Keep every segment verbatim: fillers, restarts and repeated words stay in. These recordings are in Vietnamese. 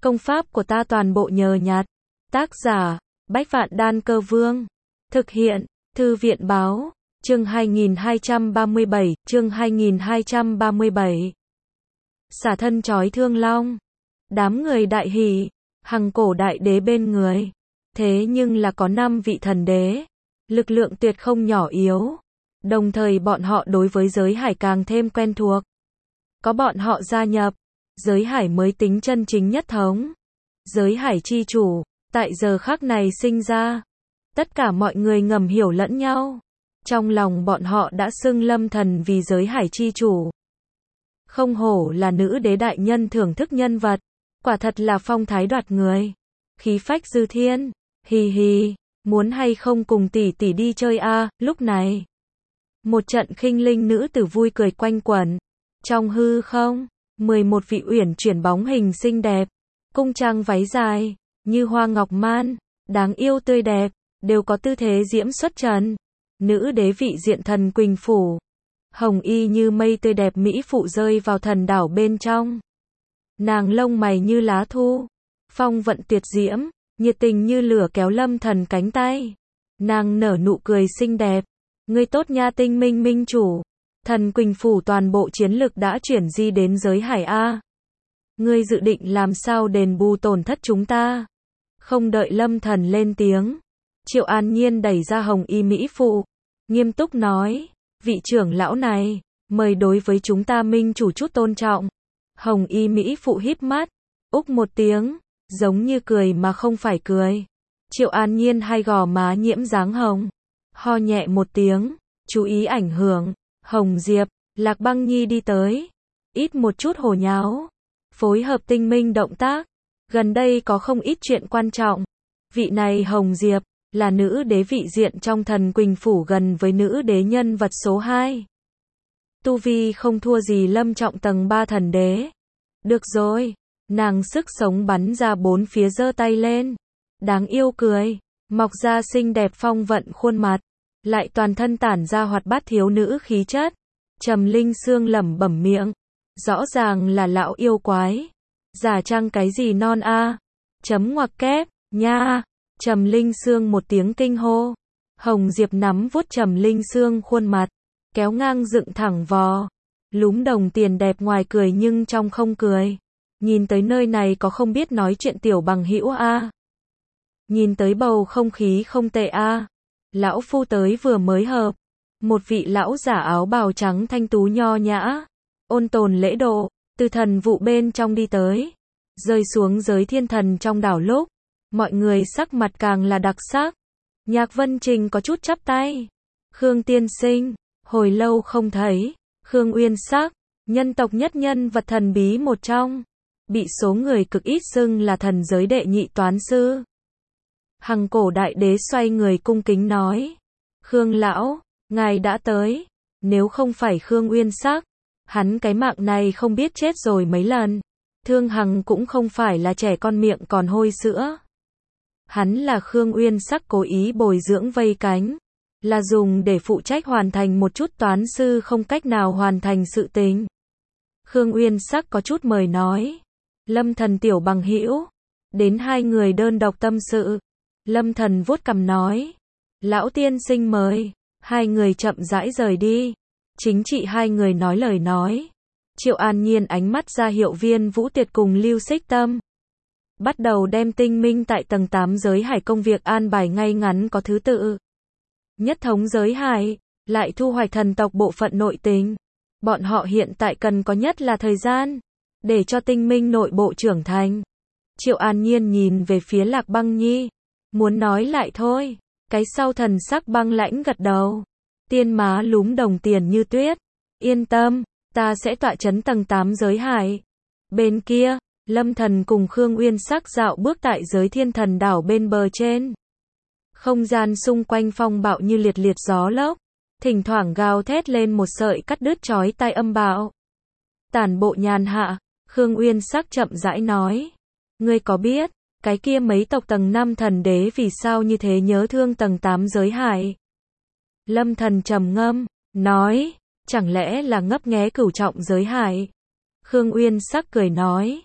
Công pháp của ta toàn bộ nhờ nhặt. Tác giả, Bách Vạn Đan Cơ Vương. Thực hiện, Thư viện Báo. Chương hai nghìn hai trăm ba mươi bảy, chương hai nghìn hai trăm ba mươi bảy. Xả thân trói thương long. Đám người đại hỉ, hằng cổ đại đế bên người. Thế nhưng là có năm vị thần đế. Lực lượng tuyệt không nhỏ yếu. Đồng thời bọn họ đối với giới hải càng thêm quen thuộc. Có bọn họ gia nhập, giới hải mới tính chân chính nhất thống. Giới hải chi chủ, tại giờ khắc này sinh ra. Tất cả mọi người ngầm hiểu lẫn nhau. Trong lòng bọn họ đã xưng Lâm Thần vì giới hải chi chủ. Không hổ là nữ đế đại nhân thưởng thức nhân vật. Quả thật là phong thái đoạt người. Khí phách dư thiên. Hì hì, muốn hay không cùng tỷ tỷ đi chơi a? À, lúc này. Một trận khinh linh nữ tử vui cười quanh quẩn. Trong hư không, mười một vị uyển chuyển bóng hình xinh đẹp. Cung trang váy dài, như hoa ngọc man, đáng yêu tươi đẹp, đều có tư thế diễm xuất trần. Nữ đế vị diện Thần Quỳnh Phủ. Hồng y như mây tươi đẹp mỹ phụ rơi vào thần đảo bên trong. Nàng lông mày như lá thu. Phong vận tuyệt diễm, nhiệt tình như lửa kéo Lâm Thần cánh tay. Nàng nở nụ cười xinh đẹp. Ngươi tốt nha Tinh Minh minh chủ. Thần Quỳnh Phủ toàn bộ chiến lực đã chuyển di đến giới hải A. Ngươi dự định làm sao đền bù tổn thất chúng ta? Không đợi Lâm Thần lên tiếng. Triệu An Nhiên đẩy ra hồng y mỹ phụ. Nghiêm túc nói. Vị trưởng lão này, mời đối với chúng ta minh chủ chút tôn trọng. Hồng y mỹ phụ híp mắt. Úc một tiếng. Giống như cười mà không phải cười. Triệu An Nhiên hai gò má nhiễm dáng hồng. Ho nhẹ một tiếng. Chú ý ảnh hưởng. Hồng Diệp, Lạc Băng Nhi đi tới. Ít một chút hồ nháo. Phối hợp tinh minh động tác. Gần đây có không ít chuyện quan trọng. Vị này Hồng Diệp, là nữ đế vị diện trong Thần Quỳnh Phủ gần với nữ đế nhân vật số hai. Tu vi không thua gì Lâm Trọng tầng ba thần đế. Được rồi. Nàng sức sống bắn ra bốn phía giơ tay lên. Đáng yêu cười. Mọc ra xinh đẹp phong vận khuôn mặt. Lại toàn thân tản ra hoạt bát thiếu nữ khí chất. Trầm Linh Sương lẩm bẩm miệng. Rõ ràng là lão yêu quái. Giả trang cái gì non a? À? Chấm ngoặc kép, nha. Trầm Linh Sương một tiếng kinh hô. Hồng Diệp nắm vuốt Trầm Linh Sương khuôn mặt. Kéo ngang dựng thẳng vò. Lúm đồng tiền đẹp ngoài cười nhưng trong không cười. Nhìn tới nơi này có không biết nói chuyện tiểu bằng hữu a. À? Nhìn tới bầu không khí không tệ a. À? Lão phu tới vừa mới hợp. Một vị lão giả áo bào trắng thanh tú nho nhã. Ôn tồn lễ độ. Từ thần vụ bên trong đi tới. Rơi xuống giới thiên thần trong đảo lúc. Mọi người sắc mặt càng là đặc sắc. Nhạc Vân Trình có chút chắp tay. Khương tiên sinh. Hồi lâu không thấy. Khương Uyên Sắc. Nhân tộc nhất nhân vật thần bí một trong. Bị số người cực ít xưng là thần giới đệ nhị toán sư. Hằng cổ đại đế xoay người cung kính nói. Khương lão, ngài đã tới. Nếu không phải Khương Uyên Sắc, hắn cái mạng này không biết chết rồi mấy lần. Thương Hằng cũng không phải là trẻ con miệng còn hôi sữa. Hắn là Khương Uyên Sắc cố ý bồi dưỡng vây cánh. Là dùng để phụ trách hoàn thành một chút toán sư không cách nào hoàn thành sự tình. Khương Uyên Sắc có chút mời nói. Lâm Thần tiểu bằng hữu. Đến hai người đơn độc tâm sự. Lâm Thần vuốt cằm nói. Lão tiên sinh mời. Hai người chậm rãi rời đi. Chính trị hai người nói lời nói. Triệu An Nhiên ánh mắt ra hiệu Viên Vũ Tuyệt cùng Lưu Xích Tâm. Bắt đầu đem tinh minh tại tầng tám giới hải công việc an bài ngay ngắn có thứ tự. Nhất thống giới hải. Lại thu hoạch thần tộc bộ phận nội tình. Bọn họ hiện tại cần có nhất là thời gian. Để cho tinh minh nội bộ trưởng thành. Triệu An Nhiên nhìn về phía Lạc Băng Nhi. Muốn nói lại thôi. Cái sau thần sắc băng lãnh gật đầu. Tiên má lúm đồng tiền như tuyết. Yên tâm, ta sẽ tọa chấn tầng tám giới hải. Bên kia, Lâm Thần cùng Khương Uyên Sắc dạo bước tại giới thiên thần đảo bên bờ trên. Không gian xung quanh phong bạo như liệt liệt gió lốc. Thỉnh thoảng gào thét lên một sợi cắt đứt chói tai âm bạo. Tản bộ nhàn hạ, Khương Uyên Sắc chậm rãi nói. Ngươi có biết, cái kia mấy tộc tầng năm thần đế vì sao như thế nhớ thương tầng tám giới hải? Lâm Thần trầm ngâm, nói, chẳng lẽ là ngấp nghé cửu trọng giới hải? Khương Uyên Sắc cười nói,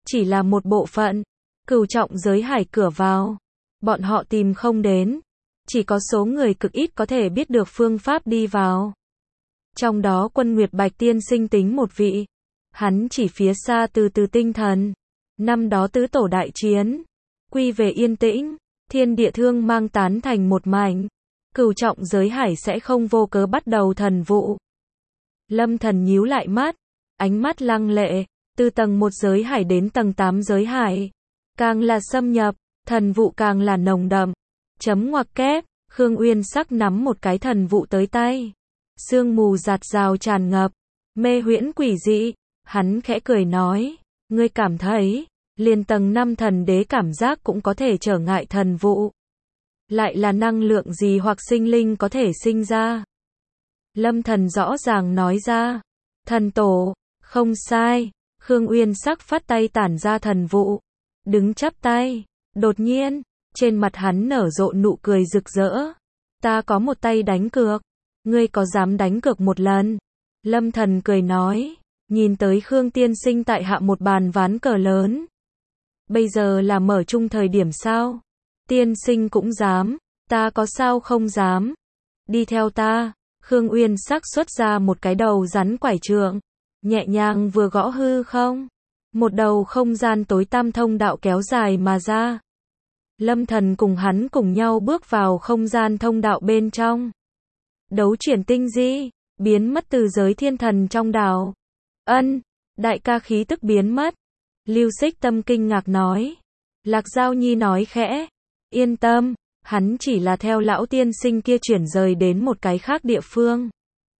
chỉ là một bộ phận. Cửu trọng giới hải cửa vào, bọn họ tìm không đến. Chỉ có số người cực ít có thể biết được phương pháp đi vào. Trong đó Quân Nguyệt Bạch tiên sinh tính một vị. Hắn chỉ phía xa từ từ tinh thần. Năm đó tứ tổ đại chiến, quy về yên tĩnh, thiên địa thương mang tán thành một mảnh. Cửu trọng giới hải sẽ không vô cớ bắt đầu thần vụ. Lâm Thần nhíu lại mắt, ánh mắt lăng lệ, từ tầng một giới hải đến tầng tám giới hải. Càng là xâm nhập, thần vụ càng là nồng đậm. Chấm ngoặc kép, Khương Uyên Sắc nắm một cái thần vụ tới tay. Sương mù giạt rào tràn ngập, mê huyễn quỷ dị. Hắn khẽ cười nói, ngươi cảm thấy, liền tầng năm thần đế cảm giác cũng có thể trở ngại thần vụ. Lại là năng lượng gì hoặc sinh linh có thể sinh ra? Lâm Thần rõ ràng nói ra, thần tổ, không sai. Khương Uyên Sắc phát tay tản ra thần vụ, đứng chắp tay. Đột nhiên, trên mặt hắn nở rộ nụ cười rực rỡ. Ta có một tay đánh cược, ngươi có dám đánh cược một lần? Lâm Thần cười nói, nhìn tới Khương tiên sinh tại hạ một bàn ván cờ lớn. Bây giờ là mở chung thời điểm sao? Tiên sinh cũng dám, ta có sao không dám? Đi theo ta. Khương Uyên Sắc xuất ra một cái đầu rắn quải trượng, nhẹ nhàng vừa gõ hư không, một đầu không gian tối tăm thông đạo kéo dài mà ra. Lâm Thần cùng hắn cùng nhau bước vào không gian thông đạo bên trong. Đấu chuyển tinh di, biến mất từ giới thiên thần trong đảo. Ân, đại ca khí tức biến mất. Lưu Xích Tâm kinh ngạc nói. Lạc Giao Nhi nói khẽ, yên tâm, hắn chỉ là theo lão tiên sinh kia chuyển rời đến một cái khác địa phương.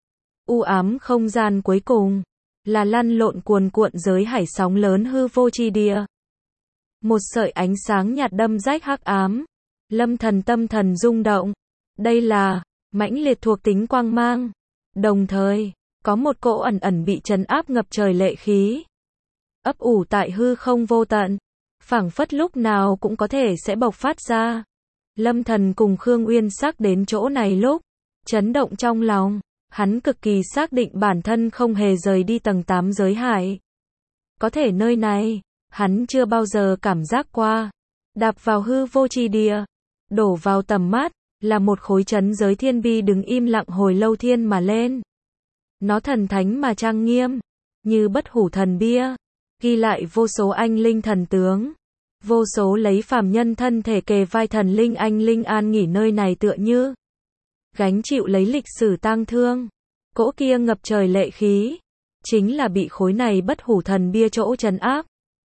U ám không gian cuối cùng, là lăn lộn cuồn cuộn giới hải sóng lớn hư vô chi địa. Một sợi ánh sáng nhạt đâm rách hắc ám. Lâm Thần tâm thần rung động. Đây là mãnh liệt thuộc tính quang mang. Đồng thời, có một cỗ ẩn ẩn bị trấn áp ngập trời lệ khí. Ấp ủ tại hư không vô tận. Phảng phất lúc nào cũng có thể sẽ bộc phát ra. Lâm Thần cùng Khương Uyên Sắc đến chỗ này lúc, chấn động trong lòng. Hắn cực kỳ xác định bản thân không hề rời đi tầng tám giới hải. Có thể nơi này, hắn chưa bao giờ cảm giác qua. Đạp vào hư vô chi địa, đổ vào tầm mắt, là một khối chấn giới thiên bi đứng im lặng hồi lâu thiên mà lên. Nó thần thánh mà trang nghiêm, như bất hủ thần bia, ghi lại vô số anh linh thần tướng. Vô số lấy phàm nhân thân thể kề vai thần linh anh linh an nghỉ nơi này tựa như gánh chịu lấy lịch sử tang thương. Cỗ kia ngập trời lệ khí, chính là bị khối này bất hủ thần bia chỗ trấn áp.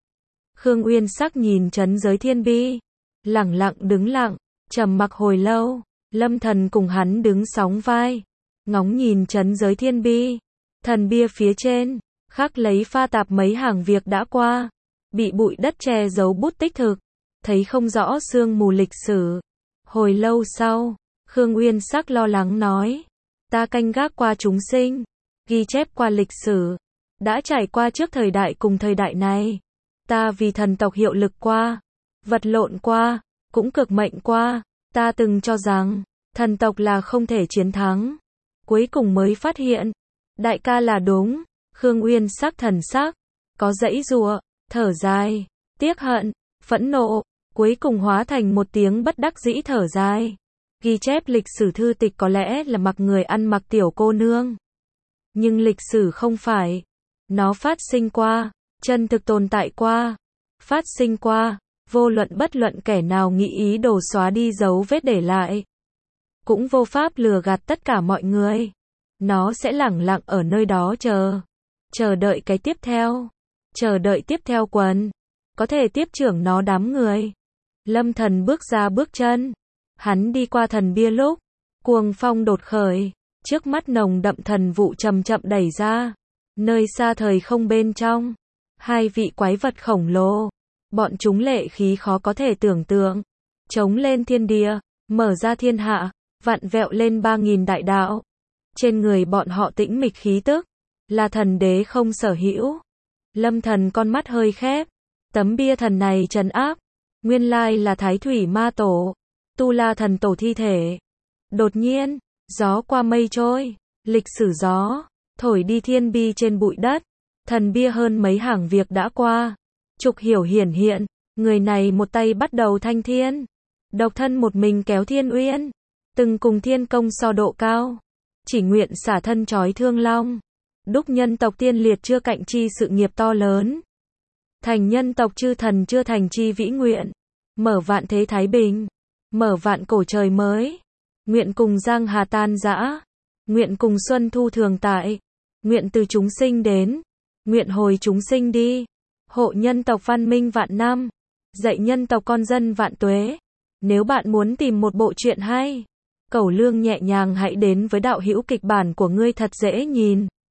Khương Uyên Sắc nhìn chấn giới thiên bi, lẳng lặng đứng lặng, trầm mặc hồi lâu. Lâm Thần cùng hắn đứng sóng vai, ngóng nhìn chấn giới thiên bi. Thần bia phía trên, khắc lấy pha tạp mấy hàng việc đã qua, bị bụi đất che giấu bút tích thực, thấy không rõ sương mù lịch sử. Hồi lâu sau, Khương Uyên Sắc lo lắng nói, ta canh gác qua chúng sinh, ghi chép qua lịch sử, đã trải qua trước thời đại cùng thời đại này. Ta vì thần tộc hiệu lực qua, vật lộn qua, cũng cực mệnh qua. Ta từng cho rằng, thần tộc là không thể chiến thắng. Cuối cùng mới phát hiện, đại ca là đúng. Khương Uyên Sắc thần sắc, có dãy giụa, thở dài, tiếc hận, phẫn nộ, cuối cùng hóa thành một tiếng bất đắc dĩ thở dài. Ghi chép lịch sử thư tịch có lẽ là mặc người ăn mặc tiểu cô nương. Nhưng lịch sử không phải. Nó phát sinh qua, chân thực tồn tại qua, phát sinh qua, vô luận bất luận kẻ nào nghĩ ý đồ xóa đi dấu vết để lại. Cũng vô pháp lừa gạt tất cả mọi người. Nó sẽ lẳng lặng ở nơi đó chờ. Chờ đợi cái tiếp theo. Chờ đợi tiếp theo quần. Có thể tiếp trưởng nó đám người. Lâm Thần bước ra bước chân. Hắn đi qua thần bia lúc, cuồng phong đột khởi. Trước mắt nồng đậm thần vụ chậm chậm đẩy ra. Nơi xa thời không bên trong, hai vị quái vật khổng lồ, bọn chúng lệ khí khó có thể tưởng tượng, chống lên thiên địa, mở ra thiên hạ, vặn vẹo lên ba nghìn đại đạo. Trên người bọn họ tĩnh mịch khí tức, là thần đế không sở hữu. Lâm Thần con mắt hơi khép, tấm bia thần này trấn áp, nguyên lai là Thái Thủy Ma Tổ, Tu La thần tổ thi thể. Đột nhiên, gió qua mây trôi, lịch sử gió thổi đi thiên bi trên bụi đất. Thần bia hơn mấy hàng việc đã qua, Trục hiểu hiển hiện, người này một tay bắt đầu thanh thiên. Độc thân một mình kéo thiên uyên. Từng cùng thiên công so độ cao. Chỉ nguyện xả thân trói thương long. Đúc nhân tộc tiên liệt chưa cạnh chi sự nghiệp to lớn. Thành nhân tộc chư thần chưa thành chi vĩ nguyện. Mở vạn thế thái bình. Mở vạn cổ trời mới. Nguyện cùng giang hà tan dã. Nguyện cùng xuân thu thường tại. Nguyện từ chúng sinh đến. Nguyện hồi chúng sinh đi. Hộ nhân tộc văn minh vạn năm. Dạy nhân tộc con dân vạn tuế. Nếu bạn muốn tìm một bộ truyện hay, cẩu lương nhẹ nhàng hãy đến với đạo hữu kịch bản của ngươi thật dễ nhìn.